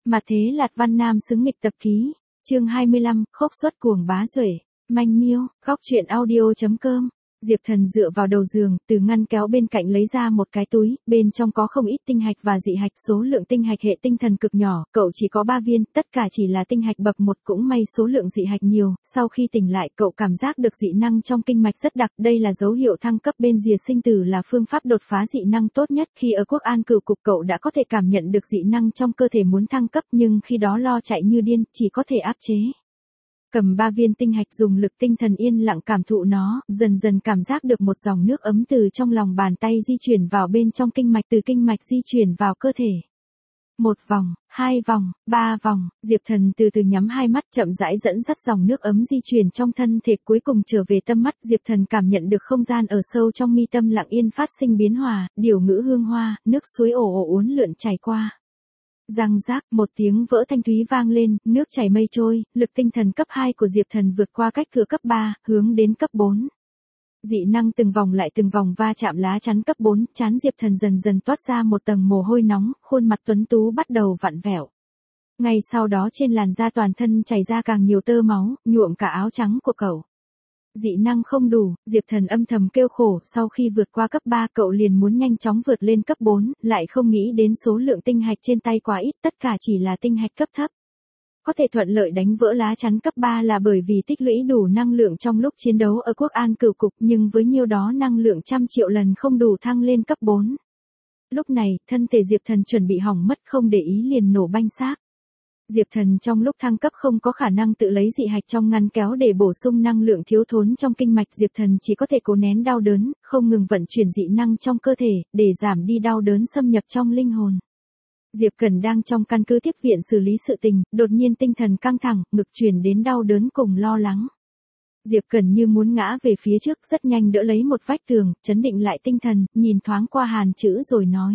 Mà thế Lạt Văn Nam xứng nghịch tập ký. Chương 25, khốc xuất cuồng bá duệ. Manh miêu, góc truyện audio.com. Diệp Thần dựa vào đầu giường, từ ngăn kéo bên cạnh lấy ra một cái túi, bên trong có không ít tinh hạch và dị hạch, số lượng tinh hạch hệ tinh thần cực nhỏ, cậu chỉ có 3 viên, tất cả chỉ là tinh hạch bậc 1, cũng may số lượng dị hạch nhiều. Sau khi tỉnh lại, cậu cảm giác được dị năng trong kinh mạch rất đặc, đây là dấu hiệu thăng cấp bên rìa sinh tử, là phương pháp đột phá dị năng tốt nhất. Khi ở Quốc An Cửu Cục, cậu đã có thể cảm nhận được dị năng trong cơ thể muốn thăng cấp, nhưng khi đó lo chạy như điên, chỉ có thể áp chế. Cầm 3 viên tinh hạch, dùng lực tinh thần yên lặng cảm thụ nó, dần dần cảm giác được một dòng nước ấm từ trong lòng bàn tay di chuyển vào bên trong kinh mạch, từ kinh mạch di chuyển vào cơ thể. 1 vòng, 2 vòng, 3 vòng, Diệp Thần từ từ nhắm hai mắt, chậm rãi dẫn dắt dòng nước ấm di chuyển trong thân thể, cuối cùng trở về tâm mắt. Diệp Thần cảm nhận được không gian ở sâu trong mi tâm lặng yên phát sinh biến hòa, điều ngữ hương hoa, nước suối ồ ồ uốn lượn chảy qua. Răng rác, một tiếng vỡ thanh thúy vang lên, nước chảy mây trôi, lực tinh thần cấp 2 của Diệp Thần vượt qua cách cửa cấp 3, hướng đến cấp 4. Dị năng từng vòng lại từng vòng va chạm lá chắn cấp 4, trán Diệp Thần dần dần toát ra một tầng mồ hôi nóng, khuôn mặt tuấn tú bắt đầu vặn vẹo. Ngay sau đó trên làn da toàn thân chảy ra càng nhiều tơ máu, nhuộm cả áo trắng của cậu. Dị năng không đủ, Diệp Thần âm thầm kêu khổ, sau khi vượt qua cấp 3 cậu liền muốn nhanh chóng vượt lên cấp 4, lại không nghĩ đến số lượng tinh hạch trên tay quá ít, tất cả chỉ là tinh hạch cấp thấp. Có thể thuận lợi đánh vỡ lá chắn cấp 3 là bởi vì tích lũy đủ năng lượng trong lúc chiến đấu ở Quốc An Cửu Cục, nhưng với nhiêu đó năng lượng trăm triệu lần không đủ thăng lên cấp 4. Lúc này, thân thể Diệp Thần chuẩn bị hỏng mất, không để ý liền nổ banh xác. Diệp Thần trong lúc thăng cấp không có khả năng tự lấy dị hạch trong ngăn kéo để bổ sung năng lượng thiếu thốn trong kinh mạch, Diệp Thần chỉ có thể cố nén đau đớn, không ngừng vận chuyển dị năng trong cơ thể, để giảm đi đau đớn xâm nhập trong linh hồn. Diệp Cẩn đang trong căn cứ tiếp viện xử lý sự tình, đột nhiên tinh thần căng thẳng, ngực truyền đến đau đớn cùng lo lắng. Diệp Cẩn như muốn ngã về phía trước, rất nhanh đỡ lấy một vách tường, trấn định lại tinh thần, nhìn thoáng qua Hàn Chữ rồi nói.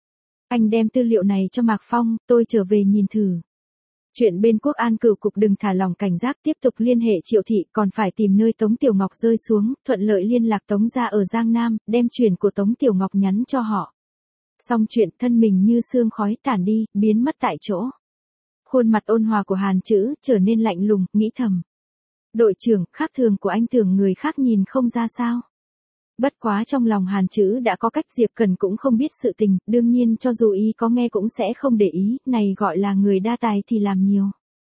Anh đem tư liệu này cho Mạc Phong, tôi trở về nhìn thử. Chuyện bên Quốc An Cửu Cục đừng thả lỏng cảnh giác, tiếp tục liên hệ Triệu Thị, còn phải tìm nơi Tống Tiểu Ngọc rơi xuống, thuận lợi liên lạc Tống gia ở Giang Nam, đem chuyển của Tống Tiểu Ngọc nhắn cho họ. Xong chuyện, thân mình như sương khói tản đi, biến mất tại chỗ. Khuôn mặt ôn hòa của Hàn Chữ trở nên lạnh lùng, nghĩ thầm. Đội trưởng, khác thường của anh tưởng người khác nhìn không ra sao. Bất quá trong lòng Hàn Chữ đã có cách, Diệp Cẩn cũng không biết sự tình, đương nhiên cho dù y có nghe cũng sẽ không để ý, này gọi là người đa tài thì làm nhiều.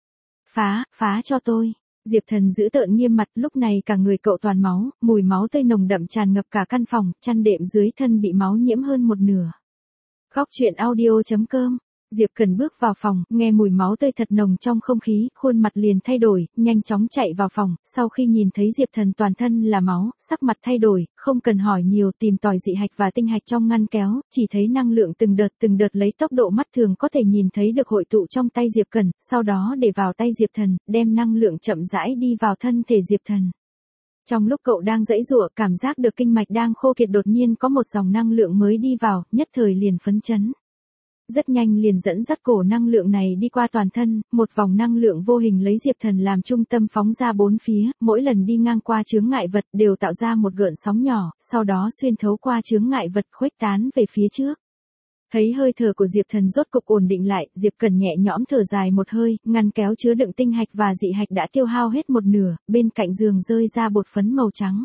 Phá cho tôi. Diệp Thần giữ tợn nghiêm mặt, lúc này cả người cậu toàn máu, mùi máu tươi nồng đậm tràn ngập cả căn phòng, chăn đệm dưới thân bị máu nhiễm hơn một nửa. Góc truyện audio.com. Diệp Cẩn bước vào phòng, nghe mùi máu tươi thật nồng trong không khí, khuôn mặt liền thay đổi, nhanh chóng chạy vào phòng, sau khi nhìn thấy Diệp Thần toàn thân là máu, sắc mặt thay đổi, không cần hỏi nhiều, tìm tòi dị hạch và tinh hạch trong ngăn kéo, chỉ thấy năng lượng từng đợt lấy tốc độ mắt thường có thể nhìn thấy được hội tụ trong tay Diệp Cẩn, sau đó để vào tay Diệp Thần, đem năng lượng chậm rãi đi vào thân thể Diệp Thần. Trong lúc cậu đang giãy giụa, cảm giác được kinh mạch đang khô kiệt, đột nhiên có một dòng năng lượng mới đi vào, nhất thời liền phấn chấn. Rất nhanh liền dẫn dắt cổ năng lượng này đi qua toàn thân, một vòng năng lượng vô hình lấy Diệp Thần làm trung tâm phóng ra bốn phía, mỗi lần đi ngang qua chướng ngại vật đều tạo ra một gợn sóng nhỏ, sau đó xuyên thấu qua chướng ngại vật khuếch tán về phía trước. Thấy hơi thở của Diệp Thần rốt cục ổn định lại, Diệp Cẩn nhẹ nhõm thở dài một hơi, ngăn kéo chứa đựng tinh hạch và dị hạch đã tiêu hao hết một nửa, bên cạnh giường rơi ra bột phấn màu trắng.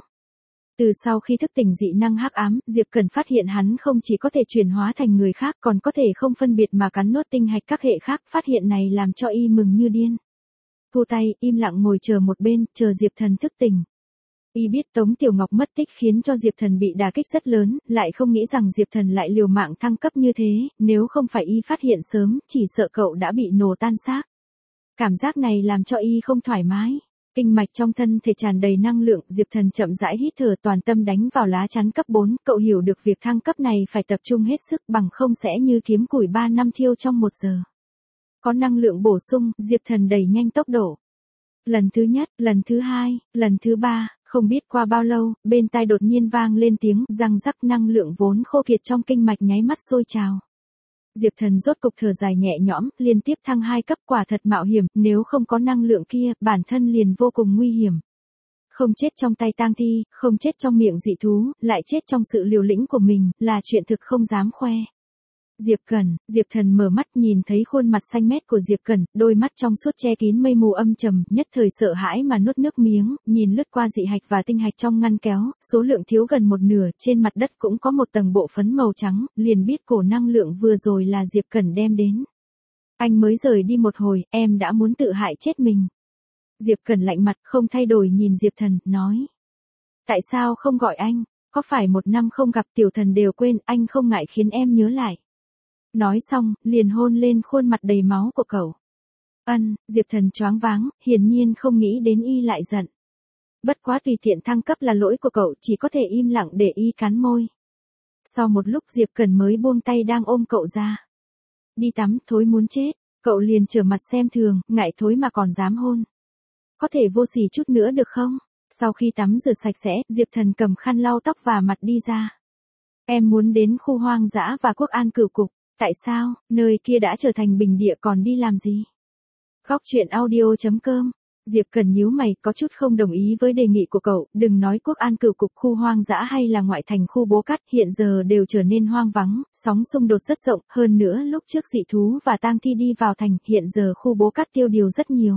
Từ sau khi thức tỉnh dị năng hắc ám, Diệp Cẩn phát hiện hắn không chỉ có thể chuyển hóa thành người khác, còn có thể không phân biệt mà cắn nuốt tinh hạch các hệ khác, phát hiện này làm cho y mừng như điên. Thu tay, im lặng ngồi chờ một bên, chờ Diệp Thần thức tỉnh. Y biết Tống Tiểu Ngọc mất tích khiến cho Diệp Thần bị đả kích rất lớn, lại không nghĩ rằng Diệp Thần lại liều mạng thăng cấp như thế, nếu không phải y phát hiện sớm, chỉ sợ cậu đã bị nổ tan xác. Cảm giác này làm cho y không thoải mái. Kinh mạch trong thân thể tràn đầy năng lượng, Diệp Thần chậm rãi hít thở, toàn tâm đánh vào lá chắn cấp 4, cậu hiểu được việc thăng cấp này phải tập trung hết sức, bằng không sẽ như kiếm củi 3 năm thiêu trong 1 giờ. Có năng lượng bổ sung, Diệp Thần đẩy nhanh tốc độ. Lần thứ nhất, lần thứ hai, lần thứ ba, không biết qua bao lâu, bên tai đột nhiên vang lên tiếng răng rắc, năng lượng vốn khô kiệt trong kinh mạch nháy mắt sôi trào. Diệp Thần rốt cục thở dài nhẹ nhõm, liên tiếp thăng 2 cấp, quả thật mạo hiểm, nếu không có năng lượng kia, bản thân liền vô cùng nguy hiểm. Không chết trong tay tang thi, không chết trong miệng dị thú, lại chết trong sự liều lĩnh của mình, là chuyện thực không dám khoe. Diệp Cẩn, Diệp Thần mở mắt nhìn thấy khuôn mặt xanh mét của Diệp Cẩn, đôi mắt trong suốt che kín mây mù âm trầm, nhất thời sợ hãi mà nuốt nước miếng, nhìn lướt qua dị hạch và tinh hạch trong ngăn kéo, số lượng thiếu gần một nửa, trên mặt đất cũng có một tầng bộ phấn màu trắng, liền biết cổ năng lượng vừa rồi là Diệp Cẩn đem đến. Anh mới rời đi một hồi, em đã muốn tự hại chết mình. Diệp Cẩn lạnh mặt không thay đổi nhìn Diệp Thần, nói. Tại sao không gọi anh, có phải một năm không gặp tiểu thần đều quên, anh không ngại khiến em nhớ lại. Nói xong, liền hôn lên khuôn mặt đầy máu của cậu. Diệp Thần choáng váng, hiển nhiên không nghĩ đến y lại giận. Bất quá tùy tiện thăng cấp là lỗi của cậu, chỉ có thể im lặng để y cắn môi. Sau một lúc Diệp Cẩn mới buông tay đang ôm cậu ra. Đi tắm, thối muốn chết, cậu liền trở mặt xem thường, ngại thối mà còn dám hôn. Có thể vô sỉ chút nữa được không? Sau khi tắm rửa sạch sẽ, Diệp Thần cầm khăn lau tóc và mặt đi ra. Em muốn đến khu hoang dã và quốc an cửu cục. Tại sao, nơi kia đã trở thành bình địa còn đi làm gì? Góc truyện audio.com. Diệp Cẩn nhíu mày, có chút không đồng ý với đề nghị của cậu, đừng nói quốc an cửu cục, khu hoang dã hay là ngoại thành khu bố cát, hiện giờ đều trở nên hoang vắng, sóng xung đột rất rộng, hơn nữa lúc trước dị thú và tang thi đi vào thành, hiện giờ khu bố cát tiêu điều rất nhiều.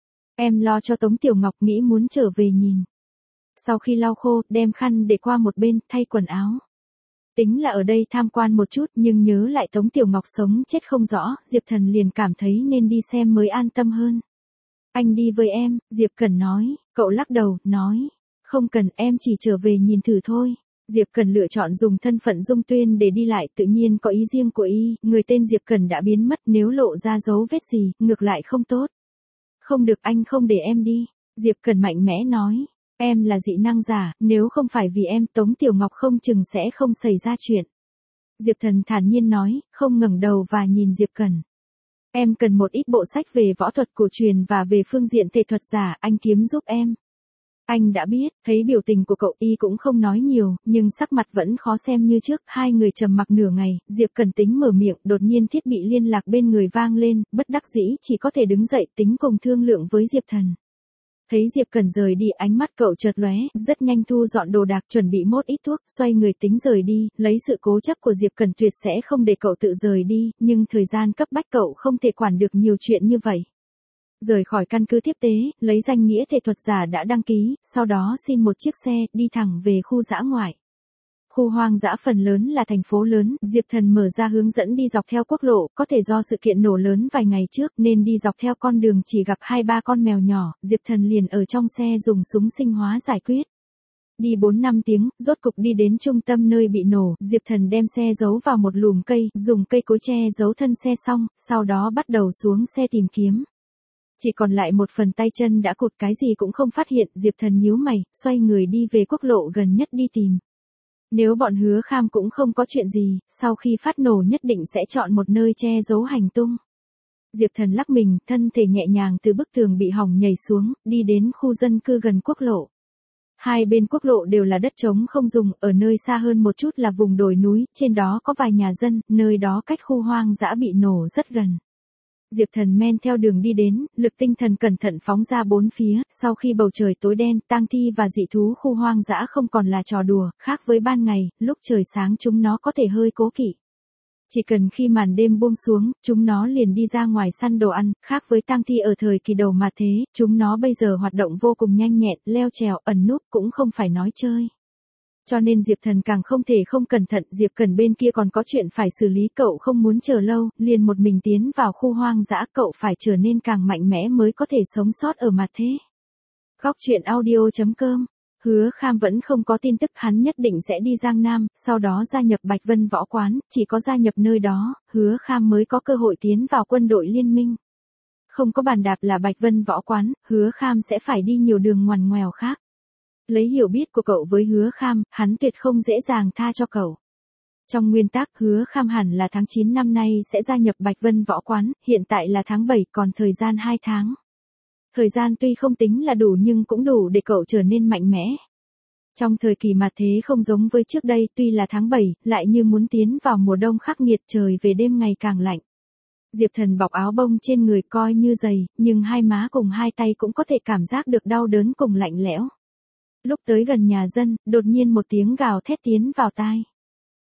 Em lo cho Tống Tiểu Ngọc, nghĩ muốn trở về nhìn. Sau khi lau khô, đem khăn để qua một bên, thay quần áo. Tính là ở đây tham quan một chút, nhưng nhớ lại Tống Tiểu Ngọc sống chết không rõ, Diệp Thần liền cảm thấy nên đi xem mới an tâm hơn. Anh đi với em, Diệp Cẩn nói, cậu lắc đầu, nói, không cần, em chỉ trở về nhìn thử thôi. Diệp Cẩn lựa chọn dùng thân phận Dung Tuyên để đi lại, tự nhiên có ý riêng của y, người tên Diệp Cẩn đã biến mất, nếu lộ ra dấu vết gì, ngược lại không tốt. Không được, anh không để em đi, Diệp Cẩn mạnh mẽ nói. Em là dị năng giả, nếu không phải vì em, Tống Tiểu Ngọc không chừng sẽ không xảy ra chuyện. Diệp Thần thản nhiên nói, không ngẩng đầu và nhìn Diệp Cẩn. Em cần một ít bộ sách về võ thuật cổ truyền và về phương diện thể thuật giả, anh kiếm giúp em. Anh đã biết, thấy biểu tình của cậu, y cũng không nói nhiều, nhưng sắc mặt vẫn khó xem như trước, hai người trầm mặc nửa ngày, Diệp Cẩn tính mở miệng, đột nhiên thiết bị liên lạc bên người vang lên, bất đắc dĩ chỉ có thể đứng dậy tính cùng thương lượng với Diệp Thần. Thấy Diệp Cẩn rời đi, ánh mắt cậu chợt lóe, rất nhanh thu dọn đồ đạc, chuẩn bị mốt ít thuốc, xoay người tính rời đi, lấy sự cố chấp của Diệp Cẩn tuyệt sẽ không để cậu tự rời đi, nhưng thời gian cấp bách cậu không thể quản được nhiều chuyện như vậy. Rời khỏi căn cứ tiếp tế, lấy danh nghĩa thể thuật giả đã đăng ký, sau đó xin một chiếc xe, đi thẳng về khu dã ngoại. Khu hoang dã phần lớn là thành phố lớn, Diệp Thần mở ra hướng dẫn đi dọc theo quốc lộ, có thể do sự kiện nổ lớn vài ngày trước nên đi dọc theo con đường chỉ gặp 2-3 con mèo nhỏ, Diệp Thần liền ở trong xe dùng súng sinh hóa giải quyết. Đi 4-5 tiếng, rốt cục đi đến trung tâm nơi bị nổ, Diệp Thần đem xe giấu vào một lùm cây, dùng cây cối che giấu thân xe xong, sau đó bắt đầu xuống xe tìm kiếm. Chỉ còn lại một phần tay chân đã cụt, cái gì cũng không phát hiện, Diệp Thần nhíu mày, xoay người đi về quốc lộ gần nhất đi tìm. Nếu bọn Hứa Kham cũng không có chuyện gì, sau khi phát nổ nhất định sẽ chọn một nơi che giấu hành tung. Diệp Thần lắc mình, thân thể nhẹ nhàng từ bức tường bị hỏng nhảy xuống, đi đến khu dân cư gần quốc lộ. Hai bên quốc lộ đều là đất trống không dùng, ở nơi xa hơn một chút là vùng đồi núi, trên đó có vài nhà dân, nơi đó cách khu hoang dã bị nổ rất gần. Diệp Thần men theo đường đi đến, lực tinh thần cẩn thận phóng ra bốn phía, sau khi bầu trời tối đen, tang thi và dị thú khu hoang dã không còn là trò đùa, khác với ban ngày, lúc trời sáng chúng nó có thể hơi cố kỵ. Chỉ cần khi màn đêm buông xuống, chúng nó liền đi ra ngoài săn đồ ăn, khác với tang thi ở thời kỳ đầu mà thế, chúng nó bây giờ hoạt động vô cùng nhanh nhẹn, leo trèo, ẩn núp cũng không phải nói chơi. Cho nên Diệp Thần càng không thể không cẩn thận, Diệp Cẩn bên kia còn có chuyện phải xử lý, cậu không muốn chờ lâu, liền một mình tiến vào khu hoang dã, cậu phải trở nên càng mạnh mẽ mới có thể sống sót ở mặt thế. Góc truyện audio.com. Hứa Kham vẫn không có tin tức, hắn nhất định sẽ đi Giang Nam, sau đó gia nhập Bạch Vân Võ Quán, chỉ có gia nhập nơi đó, Hứa Kham mới có cơ hội tiến vào quân đội liên minh. Không có bàn đạp là Bạch Vân Võ Quán, Hứa Kham sẽ phải đi nhiều đường ngoằn ngoèo khác. Lấy hiểu biết của cậu với Hứa Kham, hắn tuyệt không dễ dàng tha cho cậu. Trong nguyên tắc, Hứa Kham hẳn là tháng 9 năm nay sẽ gia nhập Bạch Vân Võ Quán, hiện tại là tháng 7, còn thời gian 2 tháng. Thời gian tuy không tính là đủ nhưng cũng đủ để cậu trở nên mạnh mẽ. Trong thời kỳ mà thế không giống với trước đây, tuy là tháng 7, lại như muốn tiến vào mùa đông khắc nghiệt, trời về đêm ngày càng lạnh. Diệp Thần bọc áo bông trên người coi như dày, nhưng hai má cùng hai tay cũng có thể cảm giác được đau đớn cùng lạnh lẽo. Lúc tới gần nhà dân, đột nhiên một tiếng gào thét tiến vào tai.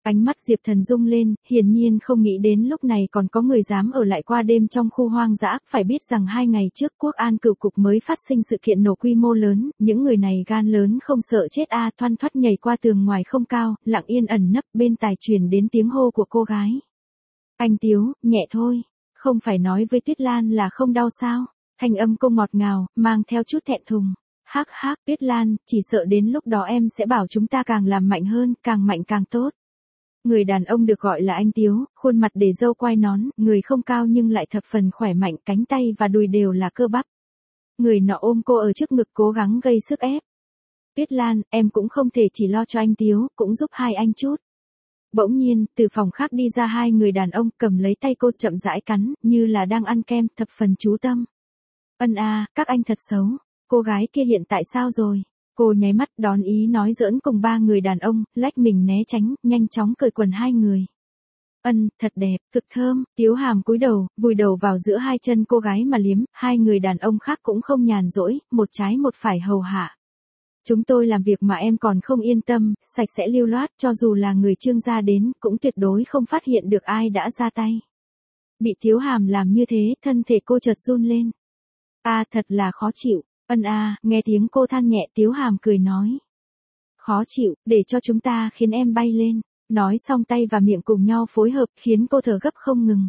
Ánh mắt Diệp Thần rung lên, hiển nhiên không nghĩ đến lúc này còn có người dám ở lại qua đêm trong khu hoang dã, phải biết rằng 2 ngày trước Quốc an cửu cục mới phát sinh sự kiện nổ quy mô lớn, những người này gan lớn không sợ chết thoăn thoắt nhảy qua tường ngoài không cao, lặng yên ẩn nấp, bên tai truyền đến tiếng hô của cô gái. Anh Tiếu, nhẹ thôi, không phải nói với Tuyết Lan là không đau sao? Thanh âm cô ngọt ngào, mang theo chút thẹn thùng. Hắc hắc, Tuyết Lan, chỉ sợ đến lúc đó em sẽ bảo chúng ta càng làm mạnh hơn, càng mạnh càng tốt. Người đàn ông được gọi là anh Tiếu, khuôn mặt để râu quai nón, người không cao nhưng lại thập phần khỏe mạnh, cánh tay và đùi đều là cơ bắp. Người nọ ôm cô ở trước ngực cố gắng gây sức ép. Tuyết Lan, em cũng không thể chỉ lo cho anh Tiếu, cũng giúp hai anh chút. Bỗng nhiên, từ phòng khác đi ra 2 người đàn ông, cầm lấy tay cô chậm rãi cắn, như là đang ăn kem, thập phần chú tâm. Các anh thật xấu. Cô gái kia hiện tại sao rồi? Cô nháy mắt đón ý nói giỡn cùng 3 người đàn ông, lách mình né tránh, nhanh chóng cởi quần 2 người. Thật đẹp, cực thơm. Tiếu Hàm cúi đầu, vùi đầu vào giữa 2 chân cô gái mà liếm, 2 người đàn ông khác cũng không nhàn rỗi, một trái một phải hầu hạ. Chúng tôi làm việc mà em còn không yên tâm, sạch sẽ lưu loát, cho dù là người Trương gia đến, cũng tuyệt đối không phát hiện được ai đã ra tay. Bị Tiếu Hàm làm như thế, thân thể cô chợt run lên. Thật là khó chịu. Nghe tiếng cô than nhẹ, Tiếu Hàm cười nói. Khó chịu, để cho chúng ta khiến em bay lên. Nói xong tay và miệng cùng nhau phối hợp, khiến cô thở gấp không ngừng.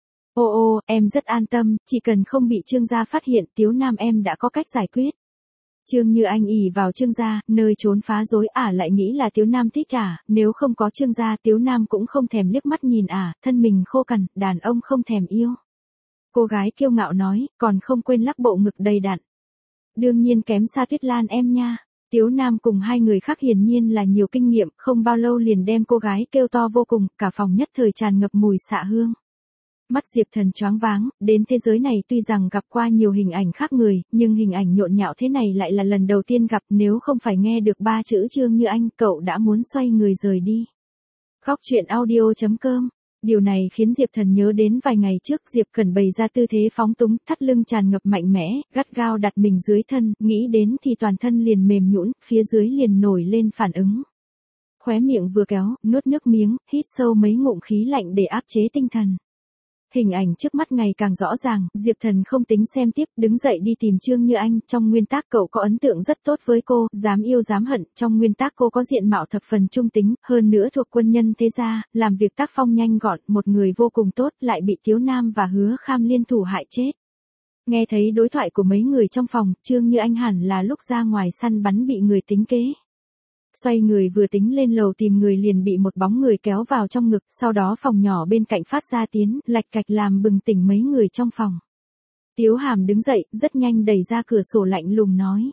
Em rất an tâm, chỉ cần không bị Trương gia phát hiện, Tiếu Nam em đã có cách giải quyết. Trương Như Anh ỷ vào Trương gia, nơi trốn phá rối lại nghĩ là Tiếu Nam thích nếu không có Trương gia, Tiếu Nam cũng không thèm liếc mắt nhìn thân mình khô cằn, đàn ông không thèm yêu. Cô gái kiêu ngạo nói, còn không quên lắc bộ ngực đầy đặn. Đương nhiên kém xa Tuyết Lan em nha. Tiếu Nam cùng 2 người khác hiển nhiên là nhiều kinh nghiệm, không bao lâu liền đem cô gái kêu to vô cùng, cả phòng nhất thời tràn ngập mùi xạ hương. Mắt Diệp Thần choáng váng, đến thế giới này tuy rằng gặp qua nhiều hình ảnh khác người, nhưng hình ảnh nhộn nhạo thế này lại là lần đầu tiên gặp, nếu không phải nghe được 3 chữ Trương Như Anh, cậu đã muốn xoay người rời đi. Góc truyện audio.com. Điều này khiến Diệp Thần nhớ đến vài ngày trước Diệp Cẩn bày ra tư thế phóng túng, thắt lưng tràn ngập mạnh mẽ, gắt gao đặt mình dưới thân, nghĩ đến thì toàn thân liền mềm nhũn, phía dưới liền nổi lên phản ứng. Khóe miệng vừa kéo, nuốt nước miếng, hít sâu mấy ngụm khí lạnh để áp chế tinh thần. Hình ảnh trước mắt ngày càng rõ ràng, Diệp Thần không tính xem tiếp, đứng dậy đi tìm Trương Như Anh, trong nguyên tắc cậu có ấn tượng rất tốt với cô, dám yêu dám hận, trong nguyên tắc cô có diện mạo thập phần trung tính, hơn nữa thuộc quân nhân thế gia, làm việc tác phong nhanh gọn, một người vô cùng tốt, lại bị Tiếu Nam và Hứa Kham liên thủ hại chết. Nghe thấy đối thoại của mấy người trong phòng, Trương Như Anh hẳn là lúc ra ngoài săn bắn bị người tính kế. Xoay người vừa tính lên lầu tìm người liền bị một bóng người kéo vào trong ngực, sau đó phòng nhỏ bên cạnh phát ra tiếng lạch cạch làm bừng tỉnh mấy người trong phòng. Tiếu Hàm đứng dậy, rất nhanh đẩy ra cửa sổ lạnh lùng nói.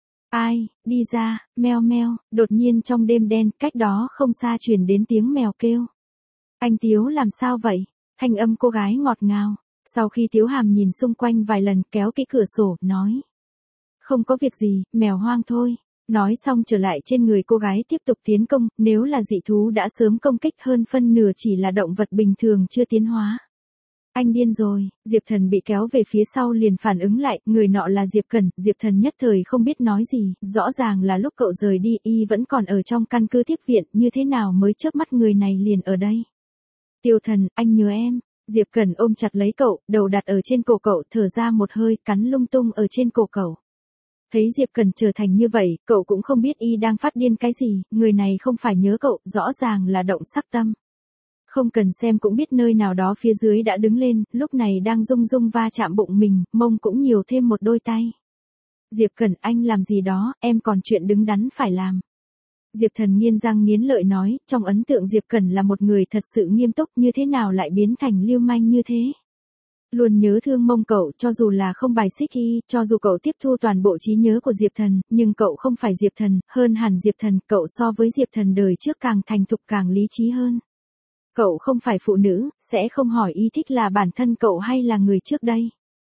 Ai, đi ra, meo meo, đột nhiên trong đêm đen, cách đó không xa truyền đến tiếng mèo kêu. Anh Tiếu làm sao vậy? Thanh âm cô gái ngọt ngào. Sau khi Tiếu Hàm nhìn xung quanh vài lần kéo cái cửa sổ, nói. Không có việc gì, mèo hoang thôi. Nói xong trở lại trên người cô gái tiếp tục tiến công, nếu là dị thú đã sớm công kích hơn phân nửa chỉ là động vật bình thường chưa tiến hóa. Anh điên rồi, Diệp Thần bị kéo về phía sau liền phản ứng lại, người nọ là Diệp Cẩn, Diệp Thần nhất thời không biết nói gì, rõ ràng là lúc cậu rời đi y vẫn còn ở trong căn cứ tiếp viện, như thế nào mới chớp mắt người này liền ở đây. Tiêu Thần, anh nhớ em. Diệp Cẩn ôm chặt lấy cậu, đầu đặt ở trên cổ cậu, thở ra một hơi, cắn lung tung ở trên cổ cậu. Thấy Diệp Cẩn trở thành như vậy, cậu cũng không biết y đang phát điên cái gì, người này không phải nhớ cậu, rõ ràng là động sắc tâm. Không cần xem cũng biết nơi nào đó phía dưới đã đứng lên, lúc này đang rung rung va chạm bụng mình, mông cũng nhiều thêm một đôi tay. Diệp Cẩn, anh làm gì đó, em còn chuyện đứng đắn phải làm. Diệp Thần nghiến răng nghiến lợi nói, trong ấn tượng Diệp Cẩn là một người thật sự nghiêm túc, như thế nào lại biến thành lưu manh như thế. Luôn nhớ thương mông cậu, cho dù là không bài xích y, cho dù cậu tiếp thu toàn bộ trí nhớ của Diệp Thần, nhưng cậu không phải Diệp Thần, hơn hẳn Diệp Thần, cậu so với Diệp Thần đời trước càng thành thục càng lý trí hơn. Cậu không phải phụ nữ, sẽ không hỏi y thích là bản thân cậu hay là người trước đây.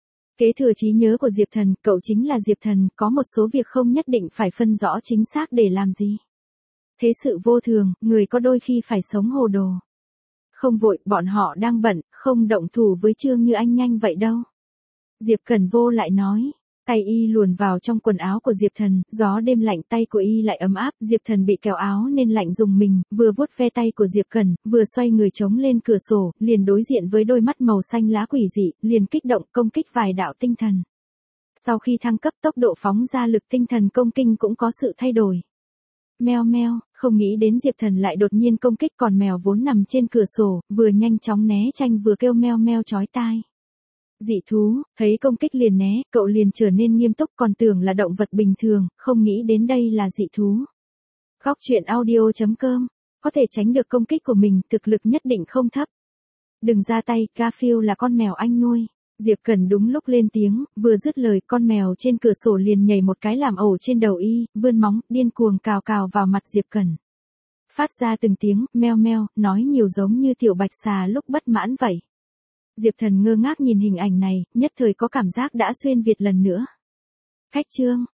Kế thừa trí nhớ của Diệp Thần, cậu chính là Diệp Thần, có một số việc không nhất định phải phân rõ chính xác để làm gì. Thế sự vô thường, người có đôi khi phải sống hồ đồ. Không vội, bọn họ đang bận, không động thủ với Trương Như Anh nhanh vậy đâu. Diệp Cẩn vô lại nói. Tay y luồn vào trong quần áo của Diệp Thần, gió đêm lạnh tay của y lại ấm áp, Diệp Thần bị kéo áo nên lạnh rùng mình, vừa vuốt ve tay của Diệp Cẩn, vừa xoay người chống lên cửa sổ, liền đối diện với đôi mắt màu xanh lá quỷ dị, liền kích động công kích vài đạo tinh thần. Sau khi thăng cấp tốc độ phóng ra lực tinh thần công kinh cũng có sự thay đổi. Meo meo, không nghĩ đến Diệp Thần lại đột nhiên công kích còn mèo vốn nằm trên cửa sổ, vừa nhanh chóng né tranh vừa kêu meo meo chói tai. Dị thú, thấy công kích liền né, cậu liền trở nên nghiêm túc còn tưởng là động vật bình thường, không nghĩ đến đây là dị thú. Góc truyện audio.com, có thể tránh được công kích của mình, thực lực nhất định không thấp. Đừng ra tay, Garfield là con mèo anh nuôi. Diệp Cẩn đúng lúc lên tiếng, vừa dứt lời con mèo trên cửa sổ liền nhảy một cái làm ổ trên đầu y, vươn móng, điên cuồng cào cào vào mặt Diệp Cẩn. Phát ra từng tiếng, meo meo, nói nhiều giống như tiểu bạch xà lúc bất mãn vậy. Diệp Thần ngơ ngác nhìn hình ảnh này, nhất thời có cảm giác đã xuyên Việt lần nữa. Khách chương.